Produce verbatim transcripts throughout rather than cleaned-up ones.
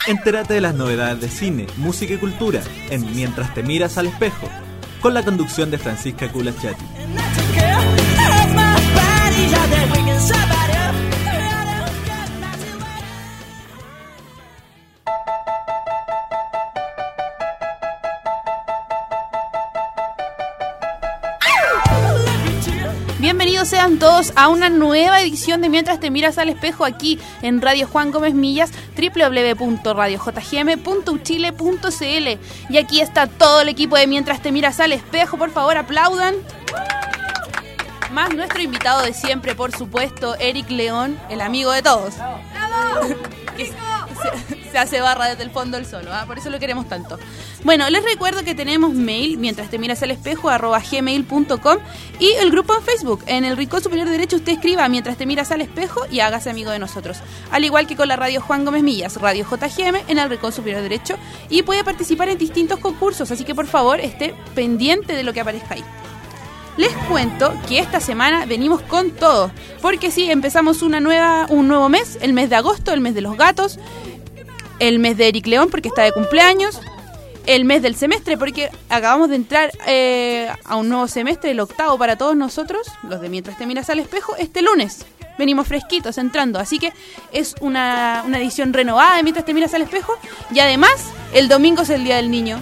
Entérate de las novedades de cine, música y cultura en Mientras te miras al espejo, con la conducción de Francisca Culachati. Bienvenidos sean todos a una nueva edición de Mientras te miras al espejo aquí en Radio Juan Gómez Millas, doble u doble u doble u punto radio j g m punto u chile punto c l. Y aquí está todo el equipo de Mientras te miras al espejo, por favor aplaudan. Más nuestro invitado de siempre, por supuesto, Eric León, el amigo de todos. ¡Bravo! Que se, se hace barra desde el fondo del solo, ¿eh? Por eso lo queremos tanto. Bueno, les recuerdo que tenemos mail, mientras te miras al espejo, arroba gmail punto com, y el grupo en Facebook. En el rincón superior derecho usted escriba mientras te miras al espejo y hágase amigo de nosotros. Al igual que con la radio Juan Gómez Millas, Radio J G M, en el rincón superior derecho, y puede participar en distintos concursos, así que por favor esté pendiente de lo que aparezca ahí. Les cuento que esta semana venimos con todo, porque sí, empezamos una nueva, un nuevo mes, el mes de agosto, el mes de los gatos, el mes de Eric León porque está de cumpleaños, el mes del semestre porque acabamos de entrar eh, a un nuevo semestre, el octavo para todos nosotros, los de Mientras te miras al espejo, este lunes. Venimos fresquitos entrando, así que es una, una edición renovada de Mientras te miras al espejo, y además el domingo es el Día del Niño.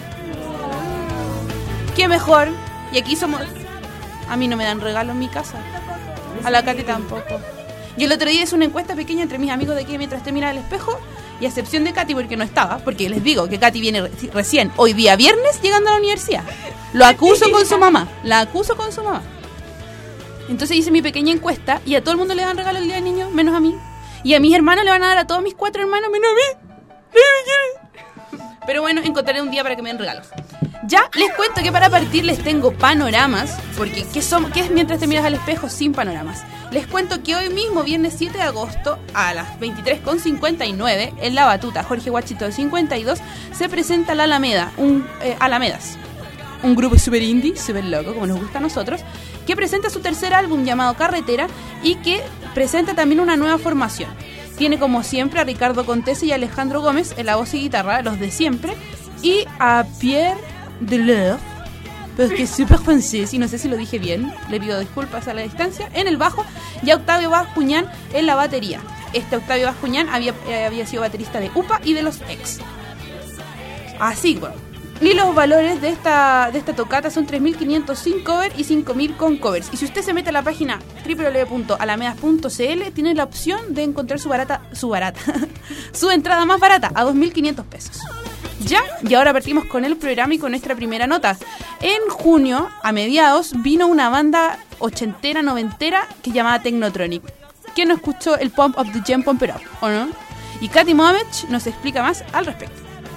¿Qué mejor? Y aquí somos... A mí no me dan regalo en mi casa. A la Katy tampoco. Yo el otro día hice una encuesta pequeña entre mis amigos de aquí Mientras te miras al espejo, y a excepción de Katy porque no estaba, porque les digo que Katy viene re- recién, hoy día viernes, llegando a la universidad. Lo acuso con su mamá, la acuso con su mamá. Entonces hice mi pequeña encuesta y a todo el mundo le dan regalo el Día del Niño, menos a mí. Y a mis hermanos le van a dar a todos mis cuatro hermanos, menos a mí. Pero bueno, encontraré un día para que me den regalos. Ya les cuento que para partir les tengo panoramas, porque ¿qué, son, ¿qué es Mientras te miras al espejo sin panoramas? Les cuento que hoy mismo, viernes siete de agosto, a las veintitrés con cincuenta y nueve, en La Batuta, Jorge Guachito cincuenta y dos, se presenta La Alameda, un eh, Alamedas, un grupo super indie, super loco, como nos gusta a nosotros, que presenta su tercer álbum llamado Carretera y que presenta también una nueva formación. Tiene como siempre a Ricardo Contese y Alejandro Gómez en la voz y guitarra, los de siempre, y a Pierre Deleur, pero es que es súper francés y no sé si lo dije bien, le pido disculpas a la distancia, en el bajo, y a Octavio Bascuñán en la batería. Este Octavio Bascuñán había, eh, había sido baterista de U P A y de los Ex. Así, bueno. Y los valores de esta de esta tocata son tres mil quinientos sin cover y cinco mil con covers. Y si usted se mete a la página doble u doble u doble u punto alamedas punto c l, tiene la opción de encontrar su barata, su barata, su entrada más barata, a dos mil quinientos pesos. Ya, y ahora partimos con el programa y con nuestra primera nota. En junio, a mediados, vino una banda ochentera, noventera que llamaba Technotronic. ¿Quién no escuchó el Pump of the Jam Pump It Up, o no? Y Katy Mohamed nos explica más al respecto.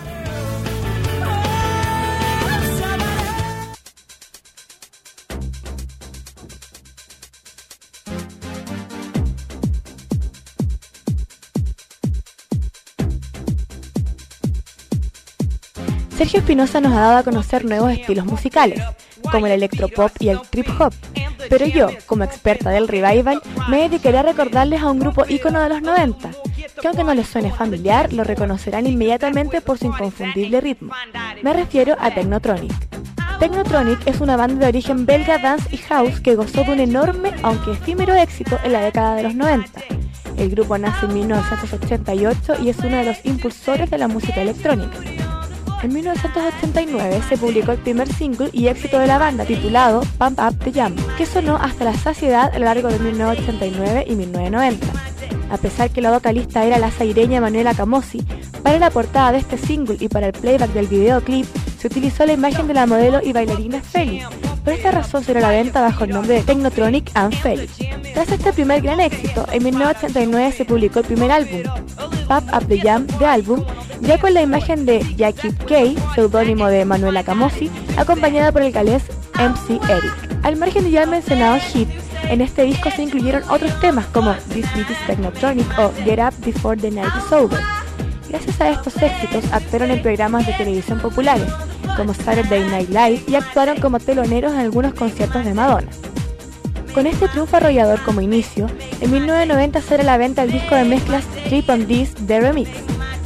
Sergio Espinosa nos ha dado a conocer nuevos estilos musicales, como el electropop y el trip hop, pero yo, como experta del revival, me dedicaré a recordarles a un grupo ícono de los noventa, que aunque no les suene familiar, lo reconocerán inmediatamente por su inconfundible ritmo. Me refiero a Technotronic. Technotronic es una banda de origen belga, dance y house que gozó de un enorme, aunque efímero éxito en la década de los noventa. El grupo nace en mil novecientos ochenta y ocho y es uno de los impulsores de la música electrónica. En mil novecientos ochenta y nueve se publicó el primer single y éxito de la banda titulado Pump Up the Jam, que sonó hasta la saciedad a lo largo de mil novecientos ochenta y nueve y mil novecientos noventa. A pesar que la vocalista era la zaireña Manuela Camosi, para la portada de este single y para el playback del videoclip se utilizó la imagen de la modelo y bailarina Félix. Por esta razón se dio a la venta bajo el nombre de Technotronic and Félix. Tras este primer gran éxito, en mil novecientos ochenta y nueve se publicó el primer álbum, Pump Up the Jam de álbum, ya con la imagen de Jackie Kay, seudónimo de Manuela Camosi, acompañada por el galés M C Eric. Al margen de ya mencionado hit, en este disco se incluyeron otros temas como This Beat is Technotronic o Get Up Before the Night is Over. Gracias a estos éxitos actuaron en programas de televisión populares, como Saturday Night Live, y actuaron como teloneros en algunos conciertos de Madonna. Con este triunfo arrollador como inicio, en mil novecientos noventa sale a la venta el disco de mezclas Trip on This The Remix,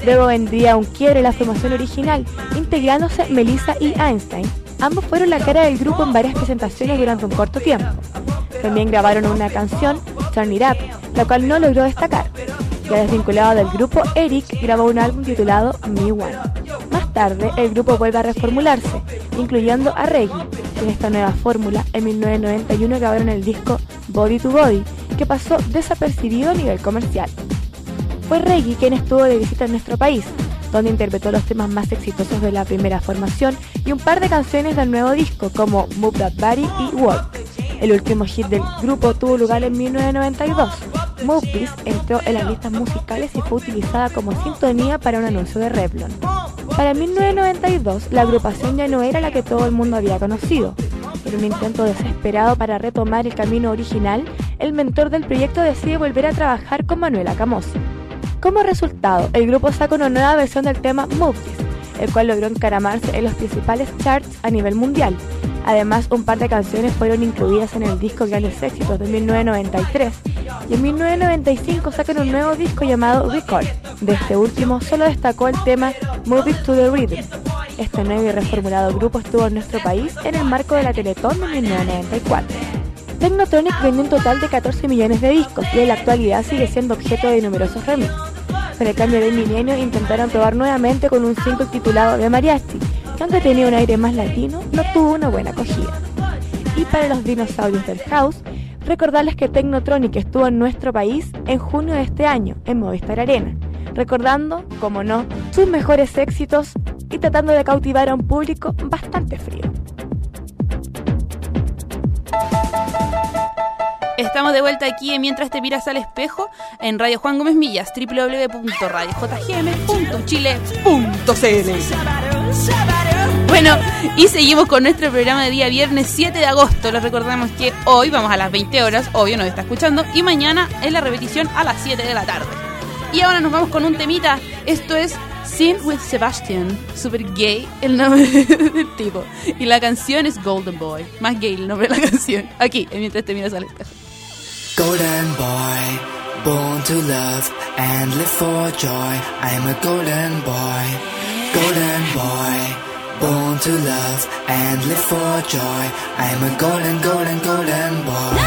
Luego vendría un quiebre en la formación original, integrándose Melissa y Einstein. Ambos fueron la cara del grupo en varias presentaciones durante un corto tiempo. También grabaron una canción, Turn It Up, la cual no logró destacar. Ya desvinculado del grupo, Eric grabó un álbum titulado Me One. Más tarde, el grupo vuelve a reformularse, incluyendo a Reggie. En esta nueva fórmula, en mil novecientos noventa y uno grabaron el disco Body to Body, que pasó desapercibido a nivel comercial. Fue Reggie quien estuvo de visita en nuestro país, donde interpretó los temas más exitosos de la primera formación y un par de canciones del nuevo disco, como Move That Body y Walk. El último hit del grupo tuvo lugar en mil novecientos noventa y dos. Move This entró en las listas musicales y fue utilizada como sintonía para un anuncio de Revlon. Para mil novecientos noventa y dos, la agrupación ya no era la que todo el mundo había conocido. En un intento desesperado para retomar el camino original, el mentor del proyecto decide volver a trabajar con Manuela Camosi. Como resultado, el grupo saca una nueva versión del tema Move This, el cual logró encaramarse en los principales charts a nivel mundial. Además, un par de canciones fueron incluidas en el disco Grandes Éxitos de mil novecientos noventa y tres, y en mil novecientos noventa y cinco sacan un nuevo disco llamado Recall. De este último solo destacó el tema Move It to the Rhythm. Este nuevo y reformulado grupo estuvo en nuestro país en el marco de la Teletón de mil novecientos noventa y cuatro. Technotronic vendió un total de catorce millones de discos y en la actualidad sigue siendo objeto de numerosos remixes. Con el cambio de milenio intentaron probar nuevamente con un single titulado de Mariachi, que aunque tenía un aire más latino, no tuvo una buena acogida. Y para los dinosaurios del house, recordarles que Technotronic estuvo en nuestro país en junio de este año, en Movistar Arena, recordando, como no, sus mejores éxitos y tratando de cautivar a un público bastante frío. Estamos de vuelta aquí en Mientras te miras al espejo en Radio Juan Gómez Millas, doble u doble u doble u punto radio j g m punto chile punto c l. Bueno, y seguimos con nuestro programa de día viernes siete de agosto. Les recordamos que hoy vamos a las veinte horas, obvio nos está escuchando, y mañana es la repetición a las siete de la tarde. Y ahora nos vamos con un temita. Esto es Sin with Sebastian, super gay el nombre del tipo. Y la canción es Golden Boy, más gay el nombre de la canción. Aquí, en Mientras te miras al espejo. Golden boy, born to love and live for joy. I'm a golden boy, golden boy, born to love and live for joy. I'm a golden, golden, golden boy.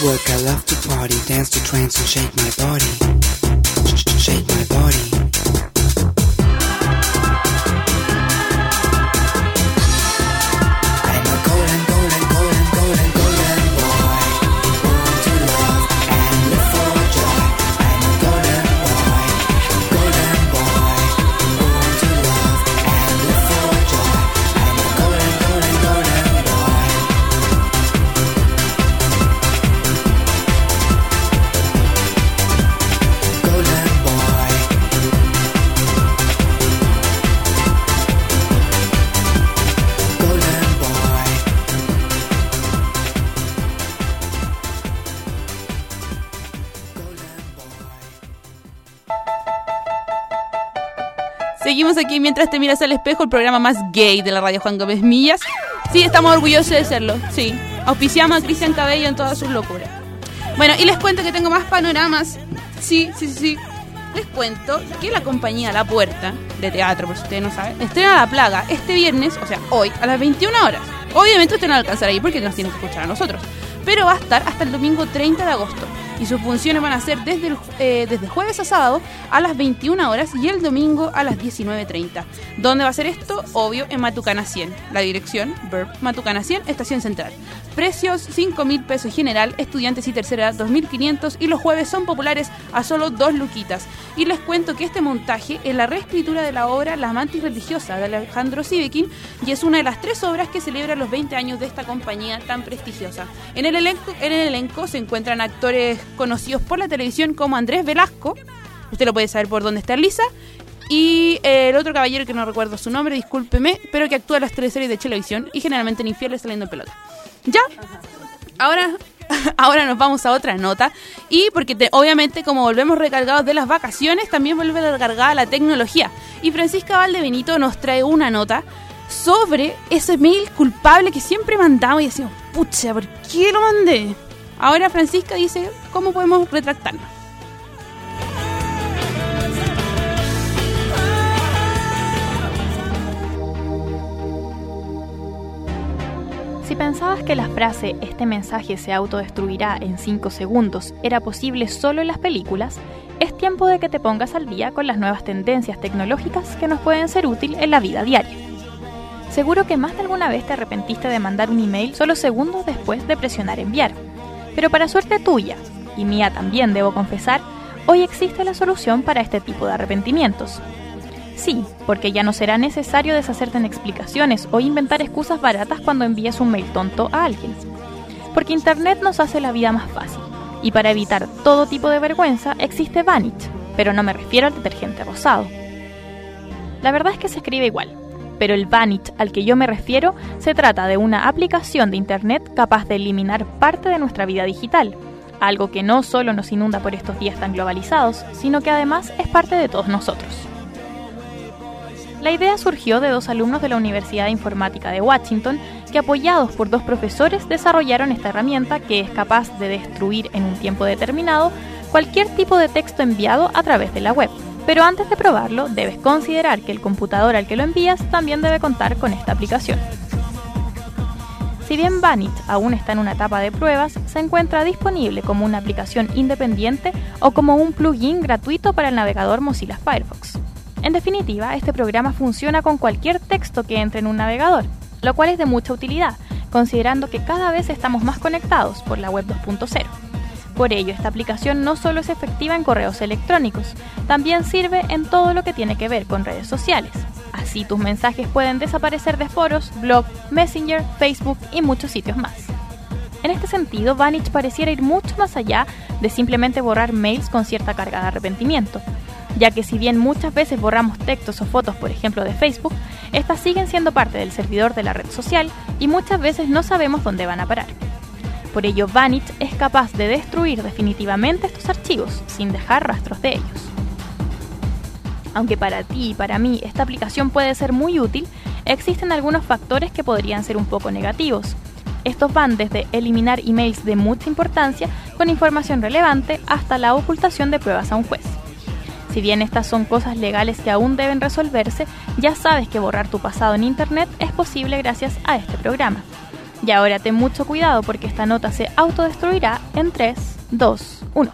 work, I love to party, dance to trance and shake my body. Sh- shake my body. I'm a golden, golden, golden, golden, golden boy, born to love and live for joy. I'm a golden boy, golden boy, born to love and live for joy. I'm a golden, golden, golden boy. Golden boy. Golden boy. Golden boy. Seguimos aquí mientras te miras al espejo, el programa más gay de la radio Juan Gómez Millas. Sí, estamos orgullosos de serlo, sí. Auspiciamos a Cristian Cabello en todas sus locuras. Bueno, y les cuento que tengo más panoramas. Sí, sí, sí, sí. Les cuento que la compañía La Puerta, de teatro, por si ustedes no saben, estrena La Plaga este viernes, o sea, hoy, a las veintiuna horas. Obviamente usted no va a alcanzar ahí porque nos tienen que escuchar a nosotros. Pero va a estar hasta el domingo treinta de agosto. Y sus funciones van a ser desde, el, eh, desde jueves a sábado a las veintiuna horas y el domingo a las diecinueve treinta. ¿Dónde va a ser esto? Obvio, en Matucana cien. La dirección, Verb, Matucana cien, Estación Central. Precios, cinco mil pesos general, estudiantes y tercera edad, dos mil quinientos. Y los jueves son populares a solo dos luquitas. Y les cuento que este montaje es la reescritura de la obra La Mantis Religiosa de Alejandro Sivekin y es una de las tres obras que celebran los veinte años de esta compañía tan prestigiosa. En el elenco, en el elenco se encuentran actores conocidos por la televisión como Andrés Velasco, usted lo puede saber por dónde está Lisa, y eh, el otro caballero que no recuerdo su nombre, discúlpeme, pero que actúa en las teleseries de televisión y generalmente en Infieles saliendo en pelota. Ya, ahora, ahora nos vamos a otra nota, y porque te, obviamente como volvemos recargados de las vacaciones, también vuelve recargada la tecnología, y Francisca Valdebenito nos trae una nota sobre ese mail culpable que siempre mandamos y decimos, pucha, ¿por qué lo mandé? Ahora Francisca dice cómo podemos retractarnos. Si pensabas que la frase "este mensaje se autodestruirá en cinco segundos" era posible solo en las películas, es tiempo de que te pongas al día con las nuevas tendencias tecnológicas que nos pueden ser útiles en la vida diaria. Seguro que más de alguna vez te arrepentiste de mandar un email solo segundos después de presionar enviar. Pero para suerte tuya, y mía también debo confesar, hoy existe la solución para este tipo de arrepentimientos. Sí, porque ya no será necesario deshacerte en explicaciones o inventar excusas baratas cuando envíes un mail tonto a alguien. Porque Internet nos hace la vida más fácil, y para evitar todo tipo de vergüenza existe Vanit, pero no me refiero al detergente rosado. La verdad es que se escribe igual. Pero el Vanit al que yo me refiero se trata de una aplicación de Internet capaz de eliminar parte de nuestra vida digital, algo que no solo nos inunda por estos días tan globalizados, sino que además es parte de todos nosotros. La idea surgió de dos alumnos de la Universidad de Informática de Washington que, apoyados por dos profesores, desarrollaron esta herramienta que es capaz de destruir en un tiempo determinado cualquier tipo de texto enviado a través de la web. Pero antes de probarlo, debes considerar que el computador al que lo envías también debe contar con esta aplicación. Si bien Vanit aún está en una etapa de pruebas, se encuentra disponible como una aplicación independiente o como un plugin gratuito para el navegador Mozilla Firefox. En definitiva, este programa funciona con cualquier texto que entre en un navegador, lo cual es de mucha utilidad, considerando que cada vez estamos más conectados por la web dos punto cero. Por ello, esta aplicación no solo es efectiva en correos electrónicos, también sirve en todo lo que tiene que ver con redes sociales. Así tus mensajes pueden desaparecer de foros, blog, Messenger, Facebook y muchos sitios más. En este sentido, Vanit pareciera ir mucho más allá de simplemente borrar mails con cierta carga de arrepentimiento, ya que si bien muchas veces borramos textos o fotos, por ejemplo, de Facebook, estas siguen siendo parte del servidor de la red social y muchas veces no sabemos dónde van a parar. Por ello, Vanit es capaz de destruir definitivamente estos archivos, sin dejar rastros de ellos. Aunque para ti y para mí esta aplicación puede ser muy útil, existen algunos factores que podrían ser un poco negativos. Estos van desde eliminar emails de mucha importancia con información relevante hasta la ocultación de pruebas a un juez. Si bien estas son cosas legales que aún deben resolverse, ya sabes que borrar tu pasado en Internet es posible gracias a este programa. Y ahora ten mucho cuidado porque esta nota se autodestruirá en tres, dos, uno.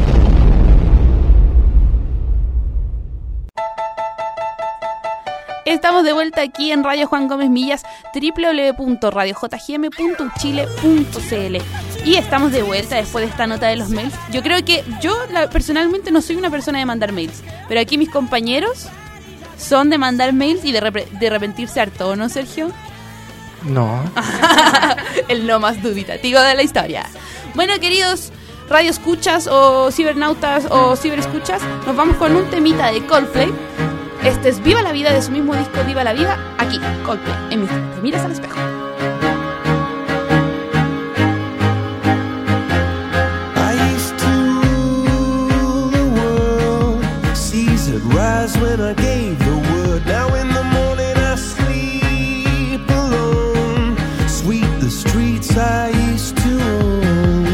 Estamos de vuelta aquí en Radio Juan Gómez Millas, doble u doble u doble u punto radio j g m punto chile punto c l. Y estamos de vuelta después de esta nota de los mails. Yo creo que yo la, personalmente no soy una persona de mandar mails, pero aquí mis compañeros son de mandar mails y de, repre- de arrepentirse harto, ¿no, Sergio? No. El no más dubitativo de la historia. Bueno, queridos radioescuchas o cibernautas o ciberescuchas, nos vamos con un temita de Coldplay. Este es Viva la Vida, de su mismo disco Viva la Vida, aquí, Coldplay, en Mientras te miras al espejo. I used to rule the world, seas had rise when I gave the word. Now in the morning I sleep alone, sweep the streets I used to own.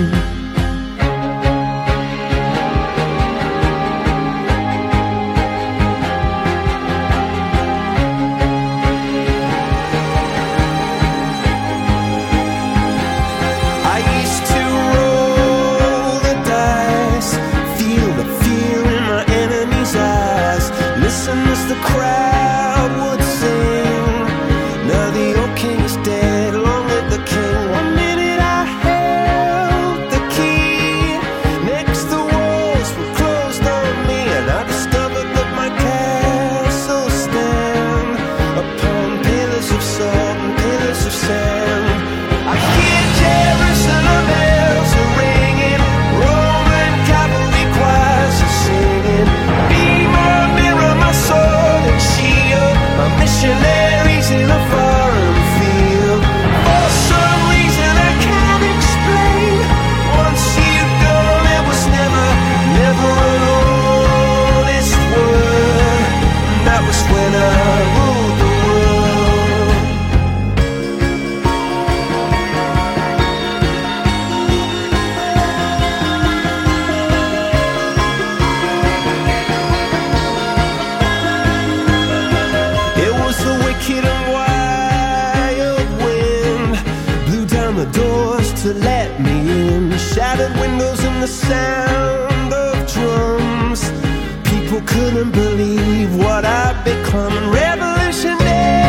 As the crowd would sing, now the old king is dead, long live the king. One minute I held the key, next the walls were closed on me, and I discovered that my castle stand upon pillars of salt and pillars of sand. I hear Jerusalem bells are ringing, Roman cavalry choirs are singing. Be my mirror, my sword and shield, my missionaries in a foreign field. For some reason I can't explain, once you've gone there was never, never an honest word. And that was when I ruled the world. It was the wicked and wild wind, blew down the doors to let me in, shattered windows and the sound of drums. People couldn't believe what I'd become, and revolutionaries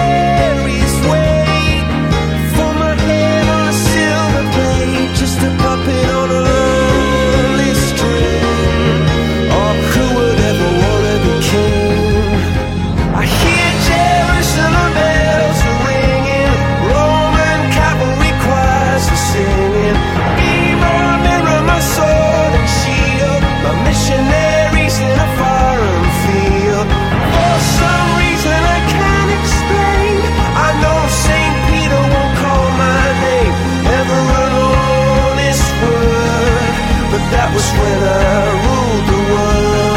wait for my head on a silver plate, just a puppet on a lonely string. Oh, who would ever want to be king? I hear Jerusalem bells are ringing, Roman cavalry choirs are singing. Be my mirror, my sword and shield, my missionaries in a foreign field. For some reason I can't explain, I know Saint Peter won't call my name, never an honest word. But that was when I ruled the world.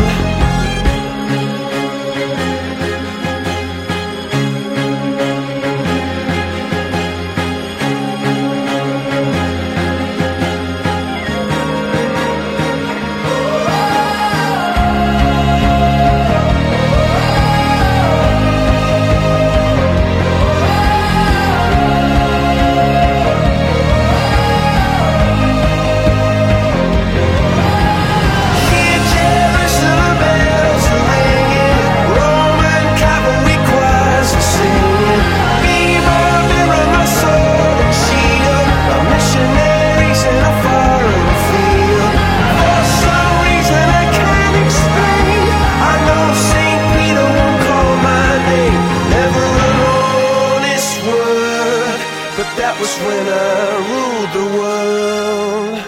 Hear Jerusalem bells are ringing, Roman cavalry choirs are singing. Be my mirror, my sword and shield, my missionaries in a foreign field. For some reason I can't explain, I know Saint Peter won't call my name, never an honest word. But that was when I ruled the world.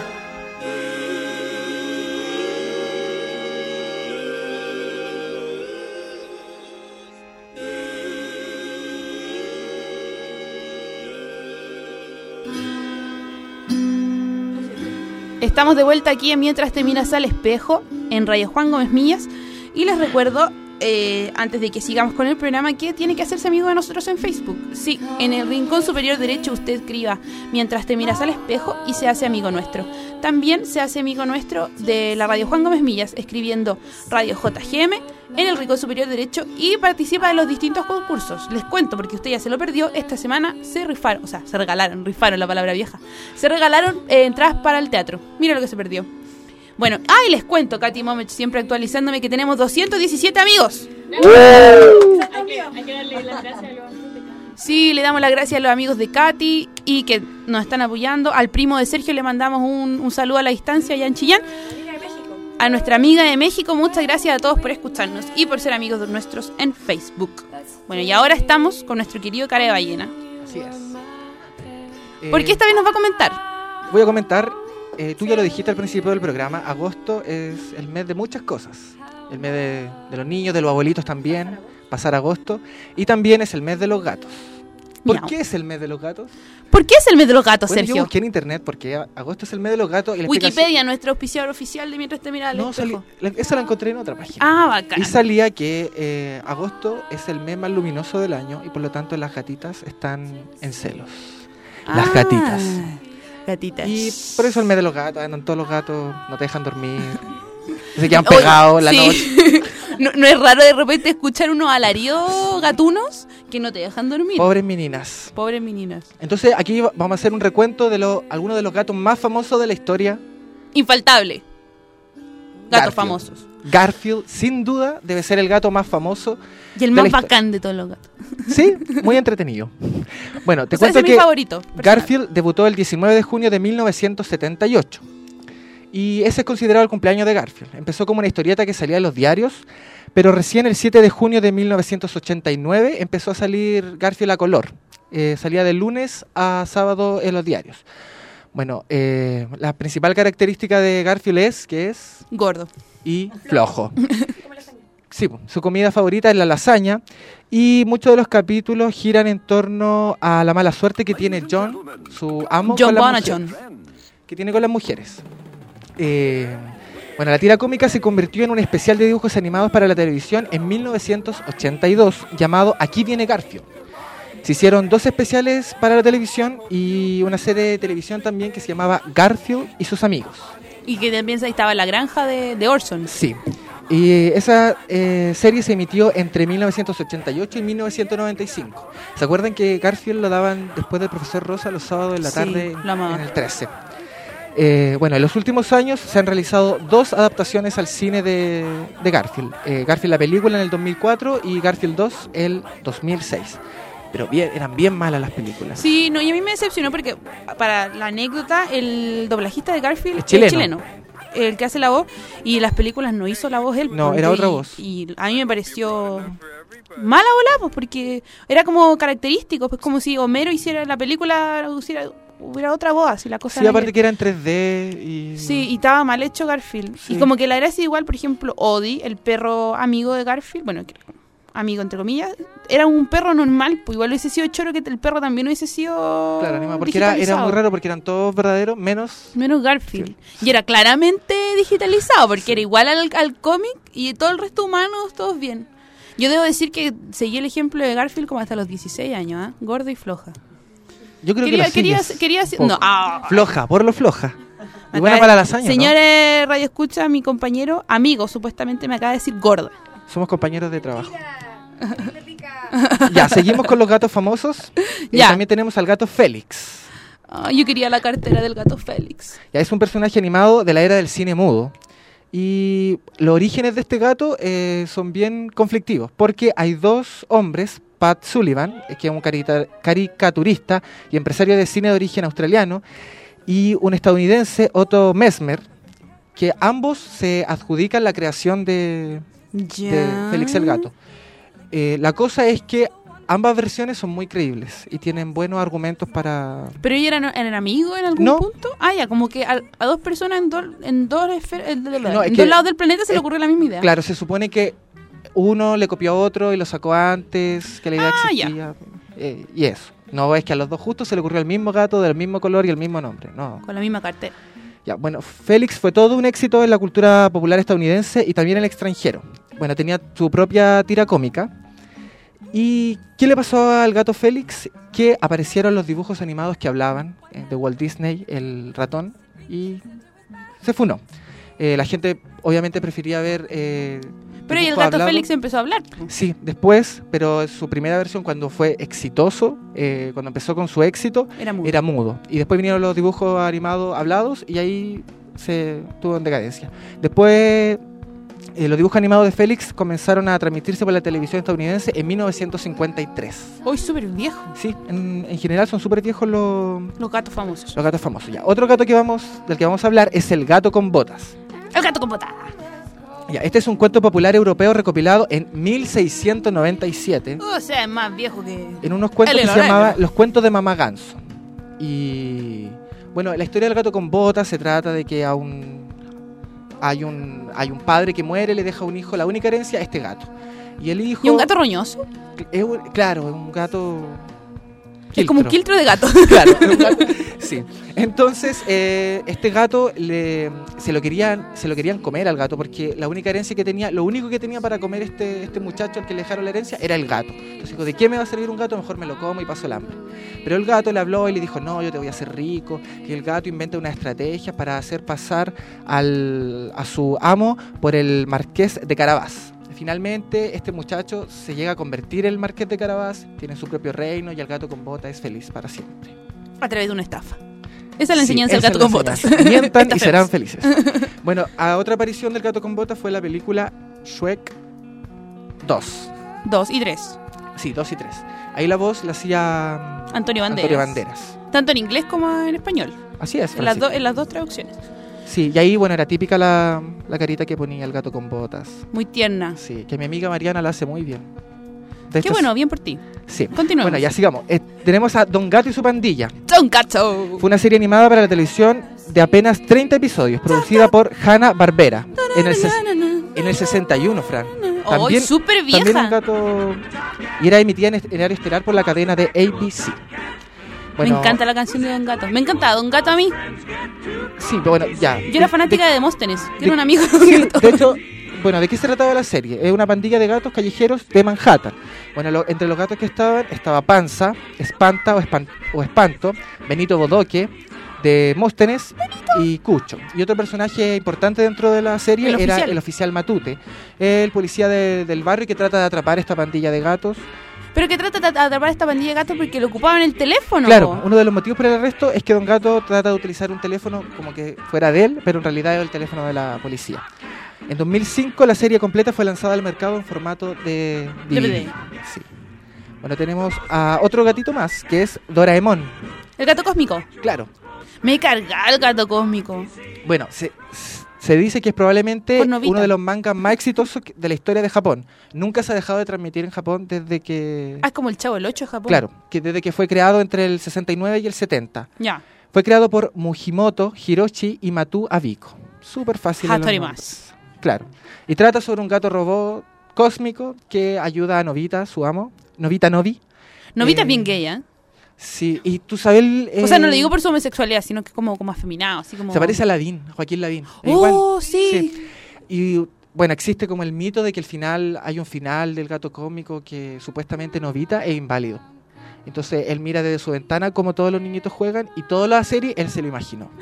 Estamos de vuelta aquí en Mientras te miras al espejo, en Radio Juan Gómez Millas. Y les recuerdo, eh, antes de que sigamos con el programa, que tiene que hacerse amigo de nosotros en Facebook. Sí, en el rincón superior derecho usted escriba Mientras te miras al espejo y se hace amigo nuestro. También se hace amigo nuestro de la Radio Juan Gómez Millas escribiendo Radio J G M en el Rincón Superior Derecho y participa en los distintos concursos. Les cuento, porque usted ya se lo perdió, esta semana se rifaron, o sea, se regalaron, rifaron la palabra vieja, se regalaron eh, entradas para el teatro. Mira lo que se perdió. Bueno, ah, y les cuento, Katy Momech, siempre actualizándome, que tenemos doscientos diecisiete amigos. Hay que, hay que darle las gracias a los amigos de Katy. Sí, le damos las gracias a los amigos de Katy y que nos están apoyando. Al primo de Sergio le mandamos un, un saludo a la distancia allá en Chillán. A nuestra amiga de México, muchas gracias a todos por escucharnos y por ser amigos de nuestros en Facebook. Bueno, y ahora estamos con nuestro querido Cara de Ballena. Así es. Porque Eh, esta vez nos va a comentar. Voy a comentar, eh, tú ya lo dijiste al principio del programa, agosto es el mes de muchas cosas. El mes de, de los niños, de los abuelitos también, pasar agosto. Y también es el mes de los gatos. ¿Por Miau. qué es el mes de los gatos? ¿Por qué es el mes de los gatos, Bueno, yo Sergio? busqué en internet porque a- agosto es el mes de los gatos. Y la explicación- Wikipedia, nuestro auspiciador oficial de Mientras te mira al No, salí, espejo. la- esa la encontré en otra página. Ah, bacán. Y salía que eh, agosto es el mes más luminoso del año y por lo tanto las gatitas están en celos. Las Ah, gatitas. Gatitas. Y por eso el mes de los gatos, andan todos los gatos, no te dejan dormir. Se quedan Oye, pegados la sí. noche. no, no es raro de repente escuchar unos alaridos gatunos que no te dejan dormir. Pobres meninas. Pobres meninas. Entonces aquí va- vamos a hacer un recuento de los, algunos de los gatos más famosos de la historia. Infaltable. Gatos Garfield. famosos. Garfield, sin duda, debe ser el gato más famoso. Y el de más la historia. bacán de todos los gatos. Sí, muy entretenido. Bueno, te O sea, ese cuento es mi que favorito. personal. Garfield debutó el diecinueve de junio de mil novecientos setenta y ocho. Y ese es considerado el cumpleaños de Garfield. Empezó como una historieta que salía en los diarios, pero recién el siete de junio de mil novecientos ochenta y nueve empezó a salir Garfield a color. Eh, salía de lunes a sábado en los diarios. Bueno, eh, la principal característica de Garfield es que es Gordo. y flojo. Sí, po, su comida favorita es la lasaña y muchos de los capítulos giran en torno a la mala suerte que tiene John, su amo, John con las Bonachon. mujeres, que tiene con las mujeres. Eh, bueno, la tira cómica se convirtió en un especial de dibujos animados para la televisión en mil novecientos ochenta y dos llamado Aquí viene Garfield. Se hicieron dos especiales para la televisión y una serie de televisión también que se llamaba Garfield y sus amigos. Y que también ahí estaba la granja de, de Orson. Sí. Y esa eh, serie se emitió entre mil novecientos ochenta y ocho y mil novecientos noventa y cinco. ¿Se acuerdan que Garfield lo daban después del Profesor Rosa los sábados en la Sí, tarde lo amaba. en el trece? Eh, bueno, en los últimos años se han realizado dos adaptaciones al cine de, de Garfield. Eh, Garfield la película en el dos mil cuatro y Garfield dos el dos mil seis. Pero bien, eran bien malas las películas. Sí, no, y a mí me decepcionó porque, para la anécdota, el doblajista de Garfield Es chileno. es chileno. El que hace la voz, y las películas no hizo la voz él. No, porque- era otra y- voz. Y a mí me pareció mala bola, pues, porque era como característico, pues como si Homero hiciera la película, hubiera, hubiera otra voz, así la cosa. Sí, era aparte que- que era en tres D y... Sí, y estaba mal hecho Garfield. Sí. Y como que la gracia igual, por ejemplo, Odie, el perro amigo de Garfield, bueno, que- amigo entre comillas, era un perro normal, pues igual hubiese sido choro que el perro también hubiese sido Claro, anima, porque era, era digitalizado. muy raro porque eran todos verdaderos, menos... Menos Garfield. Y era claramente digitalizado, porque era igual al, al cómic y todo el resto humanos, todos bien. Yo debo decir que seguí el ejemplo de Garfield como hasta los dieciséis años, ¿ah? Gorda y floja. Yo creo Quería, que lo quería, sigues. quería, Poco. no, ah. Floja, por lo floja. Y Me buena acaba- para la lasaña, ¿no? Señores Radio Escucha, mi compañero, amigo, supuestamente me acaba de decir gorda. Somos compañeros de trabajo. Ya, seguimos con los gatos famosos. Y Ya. también tenemos al gato Félix. Ah, yo quería la cartera del gato Félix. Ya es un personaje animado de la era del cine mudo. Y los orígenes de este gato eh, son bien conflictivos, porque hay dos hombres, Pat Sullivan, eh, que es un carita- caricaturista y empresario de cine de origen australiano, y un estadounidense, Otto Mesmer, que ambos se adjudican la creación de, de Félix el Gato. Eh, la cosa es que ambas versiones son muy creíbles y tienen buenos argumentos para... ¿Pero ellos eran, eran amigos en algún No. punto? Ah, ya, como que a, a dos personas en, dos en, dos, esfer- en, en No, es dos que- lados del planeta se le es- ocurrió la misma idea. Claro, se supone que uno le copió a otro y lo sacó antes, que la idea Ah, ya. existía. eh, y eso. No es que a los dos justos se le ocurrió el mismo gato, del mismo color y el mismo nombre. No. Con la misma cartera. Ya, bueno, Félix fue todo un éxito en la cultura popular estadounidense y también en el extranjero. Bueno, tenía su propia tira cómica. ¿Y qué le pasó al gato Félix? Que aparecieron los dibujos animados que hablaban eh, de Walt Disney, el ratón, y se funó. Eh, la gente obviamente prefería ver... Eh, Pero y el dibujos gato hablados. Félix empezó a hablar. Sí, después, pero su primera versión cuando fue exitoso, eh, cuando empezó con su éxito, Era mudo. era mudo. Y después vinieron los dibujos animados hablados y ahí se tuvo en decadencia. Después... Eh, los dibujos animados de Félix comenzaron a transmitirse por la televisión estadounidense en mil novecientos cincuenta y tres. Hoy súper viejo. Sí, en, en general son súper viejos los, Los gatos famosos. los gatos famosos. Ya. Otro gato que vamos, del que vamos a hablar es el gato con botas. El gato con botas. Ya, este es un cuento popular europeo recopilado en mil seiscientos noventa y siete O sea, es más viejo que... en unos cuentos El que se Lorena. llamaban Los cuentos de Mamá Ganso. Y bueno, la historia del gato con botas se trata de que a un... Hay un, hay un padre que muere, le deja a un hijo la única herencia a este gato. Y el hijo... ¿Y un gato roñoso? Es un- claro, es un gato... Es como un quiltro. quiltro de gato. Claro, es un gato. Sí. Entonces, eh, este gato le, se, lo querían, se lo querían comer al gato porque la única herencia que tenía, lo único que tenía para comer este, este muchacho al que le dejaron la herencia era el gato. Entonces dijo, ¿de qué me va a servir un gato? Mejor me lo como y paso el hambre. Pero el gato le habló y le dijo, no, yo te voy a hacer rico. Y el gato inventa una estrategia para hacer pasar al, a su amo por el marqués de Carabás. Finalmente, este muchacho se llega a convertir en el marqués de Carabás, tiene su propio reino y el gato con botas es feliz para siempre. A través de una estafa. Esa es la Sí, enseñanza del esa gato es la con botas. enseñanza. Mientan y Estaferos. serán felices. Bueno, a otra aparición del gato con botas fue la película Shrek dos. Dos y tres. Sí, dos y tres. Ahí la voz la hacía Antonio Banderas. Antonio Banderas. Tanto en inglés como en español. Así es, En las, Francisco. do- en las dos traducciones. Sí, y ahí, bueno, era típica la, la carita que ponía el gato con botas. Muy tierna. Sí, que mi amiga Mariana la hace muy bien. De Qué hecho, bueno, bien por ti. Sí. Continuemos. Bueno, ya sigamos. Eh, tenemos a Don Gato y su pandilla. Don Gato. Fue una serie animada para la televisión de apenas treinta episodios, producida por Hanna-Barbera en el, ses- en el sesenta y uno, Fran. ¡Oh, súper También vieja! un gato... Y era emitida en est- en horario estelar por la cadena de A B C. Bueno, Me encanta la canción de Don Gato. Me encanta Don Gato a mí. Sí, pero bueno, ya. Yo era fanática de Demóstenes, que era un amigo de Sí, Don Gato. de hecho, bueno, ¿de qué se trataba la serie? Es una pandilla de gatos callejeros de Manhattan. Bueno, lo- entre los gatos que estaban, estaba Panza, Espanta o, Espan- o Espanto, Benito Bodoque, Demóstenes y Cucho. Y otro personaje importante dentro de la serie El era oficial. el oficial Matute, el policía de- del barrio que trata de atrapar esta pandilla de gatos. Pero que trata de atrapar a esta pandilla de gatos porque lo ocupaban el teléfono. Claro, uno de los motivos por el arresto es que Don Gato trata de utilizar un teléfono como que fuera de él, pero en realidad es el teléfono de la policía. En dos mil cinco la serie completa fue lanzada al mercado en formato de D V D. D V D. Sí. Bueno, tenemos a otro gatito más, que es Doraemon. El gato cósmico. Claro. Me cargaba el gato cósmico. Bueno, se, se dice que es probablemente Por Novita. uno de los mangas más exitosos que- de la historia de Japón. Nunca se ha dejado de transmitir en Japón desde que... Ah, es como el Chavo el ocho de Japón. Claro, que desde que fue creado entre el sesenta y nueve y el setenta. Ya. Fue creado por Mujimoto, Hiroshi y Matu Abiko. Súper fácil. de los Hattori nombres. más. Claro. Y trata sobre un gato robot cósmico que ayuda a Novita, su amo. Novita Novi. Novita Eh, es bien gay, ¿eh? Sí, y tú sabes... el, O sea, no eh, lo digo por su homosexualidad, sino que como, como afeminado, así como... Se parece a Lavín, Joaquín Lavín. Es ¡Oh, igual. sí! Y bueno, existe como el mito de que el final, hay un final del gato cósmico que supuestamente Novita es inválido. Entonces él mira desde su ventana como todos los niñitos juegan y toda la serie él se lo imaginó.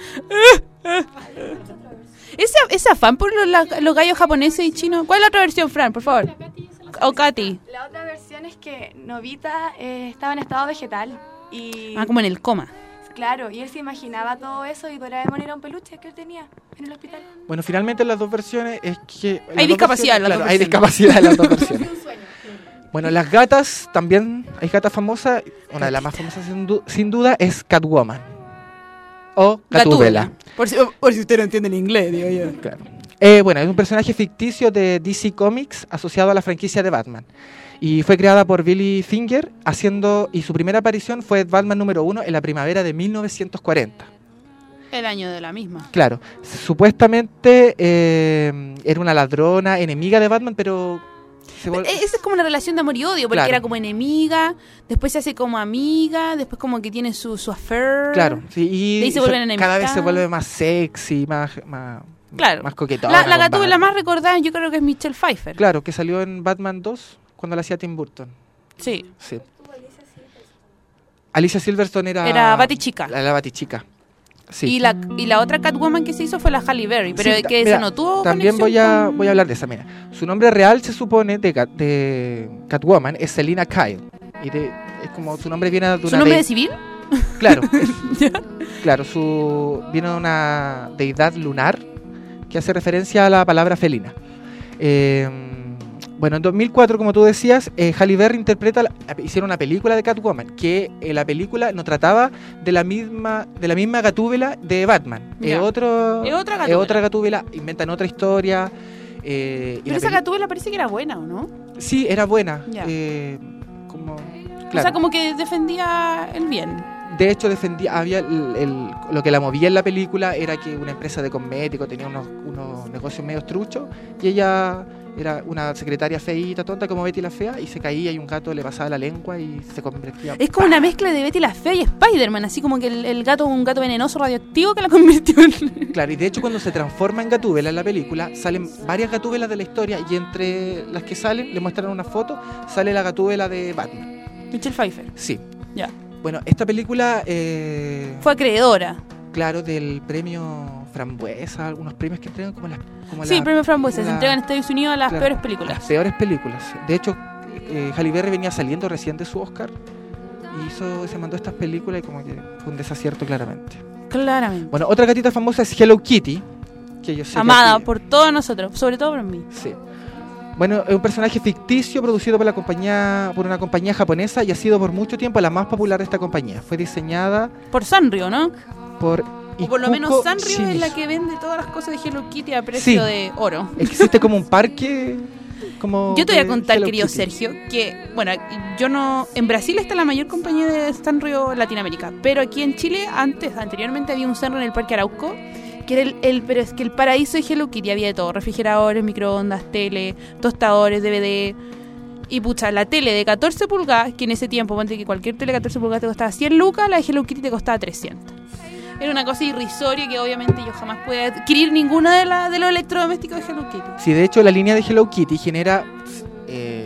¿Ese, ese afán por los, la- los gallos japoneses y chinos? ¿Cuál es la otra versión, Fran, por favor? O Katy. La otra versión es que Novita eh, estaba en estado vegetal y Ah, como en el coma. claro, y él se imaginaba todo eso y Doraemon era un peluche que él tenía en el hospital. Bueno, finalmente en las dos versiones es que... las Hay dos discapacidad en versiones- las claro, dos hay versiones. discapacidad en las dos versiones. Bueno, las gatas también, hay gatas famosas, una de las más famosas sin, du- sin duda es Catwoman. O Gatúbela. Por si, por si usted no entiende el inglés, digo yo. Claro. Eh, bueno, es un personaje ficticio de D C Comics asociado a la franquicia de Batman. Y fue creada por Billy Finger, haciendo y su primera aparición fue Batman número uno en la primavera de mil novecientos cuarenta. El año de la misma. Claro, supuestamente eh, era una ladrona, enemiga de Batman, pero... se vol- E- Esa es como una relación de amor y odio, porque Claro. era como enemiga, después se hace como amiga, después como que tiene su, su affair. Claro, sí, y De ahí se so- vuelven cada vez se enemistad. vuelve más sexy, más, más, Claro. más coquetona. La, la con Gatúbela Batman. más recordada yo creo que es Michelle Pfeiffer. Claro, que salió en Batman dos cuando la hacía Tim Burton. Sí. Sí. Alicia Silverstone era... Era Batichica. La, la Batichica. Sí. Y la y la otra Catwoman que se hizo fue la Halle Berry, pero Sí, ta- que mira, se no tuvo También conexión voy a, con- voy a hablar de esa. Mira, su nombre real se supone de, Cat- de Catwoman es Selina Kyle. Y de- es como su nombre viene de una ¿Su nombre de- de civil? Claro, es- claro, su viene de una deidad lunar que hace referencia a la palabra felina. Eh, bueno, en dos mil cuatro, como tú decías, eh, Halle Berry interpreta, la- hicieron una película de Catwoman, que eh, la película no trataba de la misma de la misma Gatúbela de Batman. Es Ya. otro, Es otra es Gatúbela. otra Gatúbela, inventan otra historia. eh, y Pero la esa peli- Gatúbela parece que era buena, ¿o no? Sí, era buena. Ya. eh, como, O claro. sea, como que defendía el bien. De hecho, defendía, había el- el- lo que la movía en la película era que una empresa de cosméticos tenía unos, unos negocios medio truchos y ella era una secretaria feíta, tonta como Betty la Fea, y se caía y un gato le pasaba la lengua y se convertía. Es como una mezcla de Betty la Fea y Spider-Man, así como que el, el gato un gato venenoso radioactivo que la convirtió en... Claro, y de hecho cuando se transforma en Gatúbela en la película, salen varias Gatúbelas de la historia y entre las que salen, le muestran una foto, sale la Gatúbela de Batman. Michelle Pfeiffer. Sí. Ya. Bueno, esta película, eh, Fue acreedora. claro, del premio Frambuesa, algunos premios que entregan como las... Como Sí, la- el premio Frambuesa. Se la- entrega en Estados Unidos a las Claro, peores Las películas. peores películas. De hecho, eh, Halle Berry venía saliendo recién de su Oscar y hizo, se mandó estas películas y como que fue un desacierto claramente. Claramente. Bueno, otra gatita famosa es Hello Kitty, que yo sé que Amada aquí- por todos nosotros, sobre todo por mí. Sí. Bueno, es un personaje ficticio producido por la compañía, por una compañía japonesa y ha sido por mucho tiempo la más popular de esta compañía. Fue diseñada Por Sanrio, ¿no? por O por lo Ikuko menos Sanrio es Shimizu. la que vende todas las cosas de Hello Kitty a precio Sí. de oro. Existe como un parque como Yo te voy a de contar, Hello querido Kitty. Sergio, que, bueno, yo no... En Brasil está la mayor compañía de Sanrio en Latinoamérica, pero aquí en Chile, antes, anteriormente había un Sanrio en el Parque Arauco, que era el, el- pero es que el paraíso de Hello Kitty, había de todo, refrigeradores, microondas, tele, tostadores, D V D, y pucha, la tele de catorce pulgadas, que en ese tiempo, ponte que cualquier tele de catorce pulgadas te costaba cien lucas, la de Hello Kitty te costaba trescientas. Era una cosa irrisoria que obviamente yo jamás pude adquirir ninguna de, la, de los electrodomésticos de Hello Kitty. Sí, de hecho la línea de Hello Kitty genera, eh,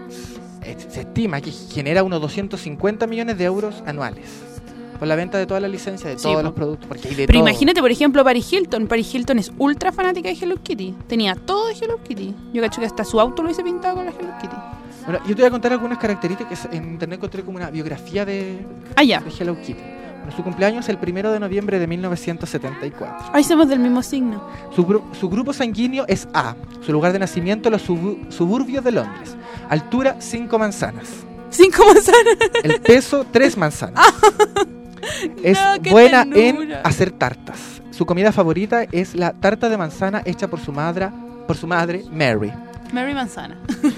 se estima que genera unos doscientos cincuenta millones de euros anuales por la venta de todas las licencias, de Sí, todos po. los productos. Porque hay de Pero todo. imagínate, por ejemplo, Paris Hilton. Paris Hilton es ultra fanática de Hello Kitty. Tenía todo de Hello Kitty. Yo cacho que hasta su auto lo hice pintado con la Hello Kitty. Bueno, yo te voy a contar algunas características que en internet encontré como una biografía de, Ah, ya. de Hello Kitty. Bueno, su cumpleaños es el primero de noviembre de mil novecientos setenta y cuatro. Ahí somos del mismo signo. Su, gru- su grupo sanguíneo es A. Su lugar de nacimiento, los subu- suburbios de Londres. Altura, cinco manzanas. Cinco manzanas. El peso, tres manzanas. Es No, qué buena en ternura. hacer tartas. Su comida favorita es la tarta de manzana hecha por su madre, por su madre Mary. Mary Manzana.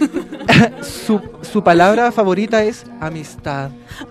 Su, su palabra favorita es amistad.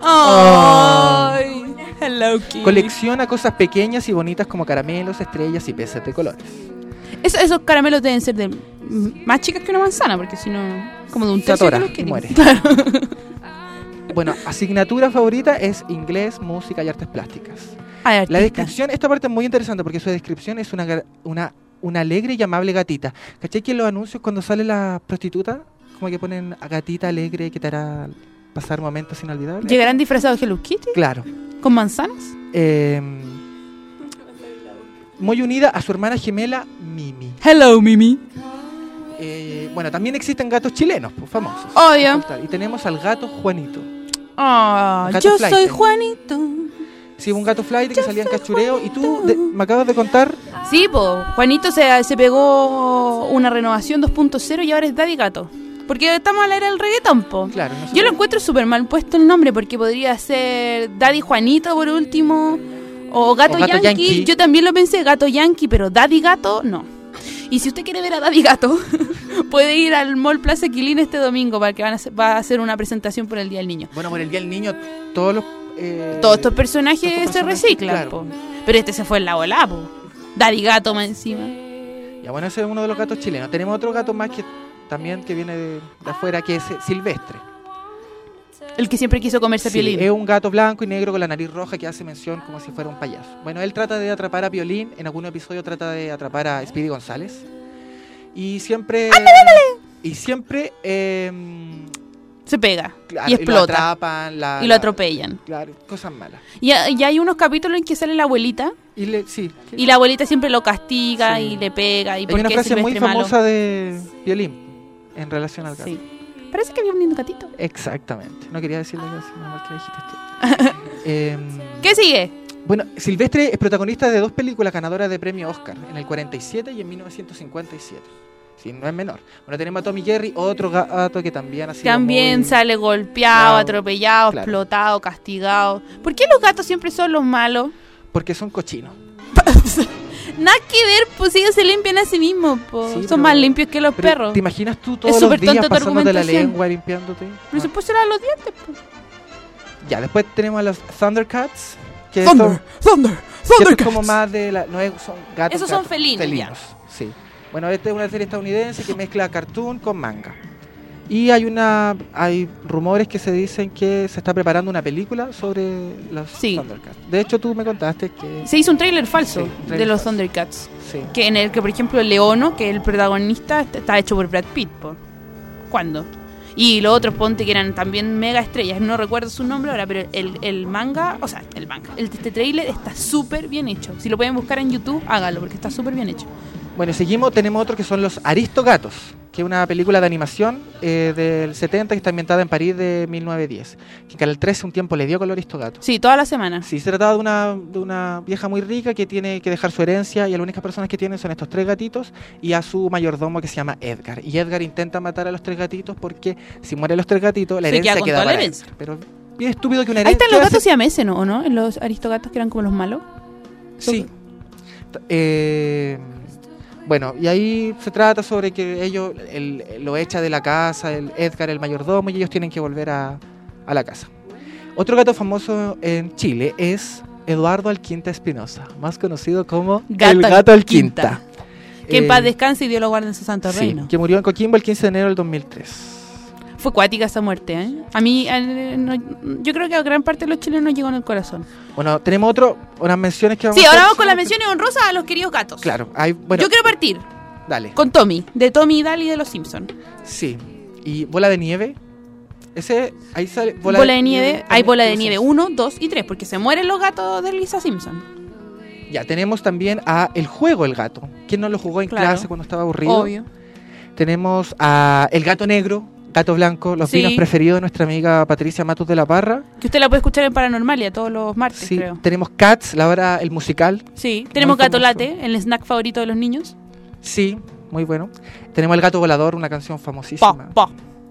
Ay, Hello Kitty. Colecciona cosas pequeñas y bonitas como caramelos, estrellas y peces de colores. Eso- esos caramelos deben ser de mm, más chicas que una manzana, porque si no, como de un Se tercio de atora Hello Kitty. y muere. Claro. Bueno, asignatura favorita es inglés, música y artes plásticas. Ay, La artista. descripción, esta parte es muy interesante porque su descripción es una, gra- una, una alegre y amable gatita. ¿Cachai que en los anuncios cuando sale la prostituta, como que ponen a gatita alegre que te hará pasar momentos inolvidables? ¿Llegarán disfrazados de Hello Kitty? Claro. ¿Con manzanas? Eh, muy unida a su hermana gemela Mimi. Hello, Mimi. Eh, bueno, también existen gatos chilenos, pues, famosos. Obvio. Y tenemos al gato Juanito. Ah, Gato yo flight. soy Juanito. Sí, un gato flight que salía en cachureo. Y tú de- me acabas de contar. Sí, po. Juanito se, se pegó una renovación dos punto cero y ahora es Daddy Gato. Porque estamos a la era del reggaetón, po. Claro, no sé Yo lo cómo- encuentro súper mal puesto el nombre porque podría ser Daddy Juanito por último o Gato, O Gato Yankee. Yankee. Yo también lo pensé, Gato Yankee, pero Daddy Gato no. Y si usted quiere ver a Daddy Gato, puede ir al Mall Plaza Quilín este domingo para que van a hacer, va a hacer una presentación por el Día del Niño. Bueno, por el Día del Niño, todos los. eh, Todos estos personajes todos estos se personajes, reciclan, claro. po. Pero este se fue en la ola, po. Daddy Gato más encima. Ya, bueno, ese es uno de los gatos chilenos. Tenemos otro gato más que también que viene de, de afuera, que es eh, Silvestre. El que siempre quiso comerse a Sí, Piolín. es un gato blanco y negro con la nariz roja que hace mención como si fuera un payaso. Bueno, él trata de atrapar a Piolín, en algún episodio trata de atrapar a Speedy González. Y siempre... Y siempre... eh, Se pega Claro, y y lo explota. atrapan. La, Y lo la- atropellan. Claro, cosas malas. Y, y hay unos capítulos en que sale la abuelita Y le, sí. y la abuelita siempre lo castiga Sí. y le pega. Y Hay porque una es frase muy Silvestre malo. famosa de Violín en relación al gato. Sí. Parece que había un lindo gatito. Exactamente. No quería decirle eso, sino mal que lo dijiste tú. Em, ¿Qué sigue? Bueno, Silvestre es protagonista de dos películas ganadoras de premio Oscar, en el cuarenta y siete y en mil novecientos cincuenta y siete. Sí, no es menor. Bueno, tenemos a Tommy Jerry, otro gato que también ha sido También muy- sale golpeado, Claro, atropellado, claro. explotado, castigado. ¿Por qué los gatos siempre son los malos? Porque son cochinos. Nada que ver, pues ellos se limpian a sí mismos, po. Sí, son pero- más limpios que los Pero, perros. ¿te imaginas tú todos los súper días tonta tu pasándote la argumentación. lengua limpiándote? Pero se No. puede cerrar los dientes, po. Ya, después tenemos a los Thundercats, que Thunder, son, Thunder, que esto es Thundercats. como más de la... No es, son gatos, Esos son gatos, felinos, felinos, sí. Bueno, esta es una serie estadounidense que mezcla cartoon con manga. Y hay una hay rumores que se dicen que se está preparando una película sobre los Sí. Thundercats. De hecho, tú me contaste que... Se hizo un tráiler falso Sí, un tráiler de los falso. Thundercats. Sí. Que en el que, por ejemplo, Leono, que es el protagonista, est- está hecho por Brad Pitt, po. ¿Cuándo? Y los otros, ponte, que eran también mega estrellas. No recuerdo su nombre ahora, pero el, el manga, o sea, el manga, el, este tráiler está súper bien hecho. Si lo pueden buscar en YouTube, hágalo, porque está súper bien hecho. Bueno, seguimos, tenemos otro que son los Aristogatos, que es una película de animación eh, del setenta que está ambientada en París de mil novecientos diez. Que Canal trece un tiempo le dio color Aristogatos. Sí, toda la semana. Sí, se trataba de una, de una vieja muy rica que tiene que dejar su herencia y las únicas personas que tienen son estos tres gatitos y a su mayordomo que se llama Edgar. Y Edgar intenta matar a los tres gatitos porque si mueren los tres gatitos, la Se herencia queda con queda toda la para herencia. Edgar. Pero bien estúpido que una Ahí herencia... están los ¿qué va a gatos hacer? siameses, ¿no? ¿O no? En los aristogatos que eran como los malos. Sí. T- eh, bueno, y ahí se trata sobre que ellos el- lo echa de la casa, el Edgar, el mayordomo, y ellos tienen que volver a, a la casa. Otro gato famoso en Chile es Eduardo Alquinta Espinosa, más conocido como Gato el gato Alquinta. Alquinta. Que en Eh, paz descanse y Dios lo guarde en su santo sí, reino. que murió en Coquimbo el quince de enero del dos mil tres. Fue cuática esa muerte, ¿eh? A mí, eh, no- yo creo que a gran parte de los chilenos nos llegó en el corazón. Bueno, tenemos otro, unas menciones que vamos Sí, a ahora hacer. vamos con las menciones honrosas a los queridos gatos. Claro, hay, bueno, Yo quiero partir dale. con Tommy, de Tommy y Daly de los Simpsons. Sí, y Bola de Nieve. Ese, ahí sale Bola, de nieve, hay también, bola de los nieve Simpsons. uno, dos y tres, porque se mueren los gatos de Lisa Simpson. Ya, tenemos también a El Juego El Gato. ¿Quién no lo jugó en Claro. clase cuando estaba aburrido? Obvio. Tenemos a El Gato Negro, Gato Blanco, los Sí. vinos preferidos de nuestra amiga Patricia Matus de la Parra. Que usted la puede escuchar en Paranormalia todos los martes, Sí, creo. tenemos Cats, la hora, el musical. Sí, tenemos Muy Gato famoso. Late, el snack favorito de los niños. Sí, muy bueno. Tenemos El Gato Volador, una canción Pa, famosísima. pa.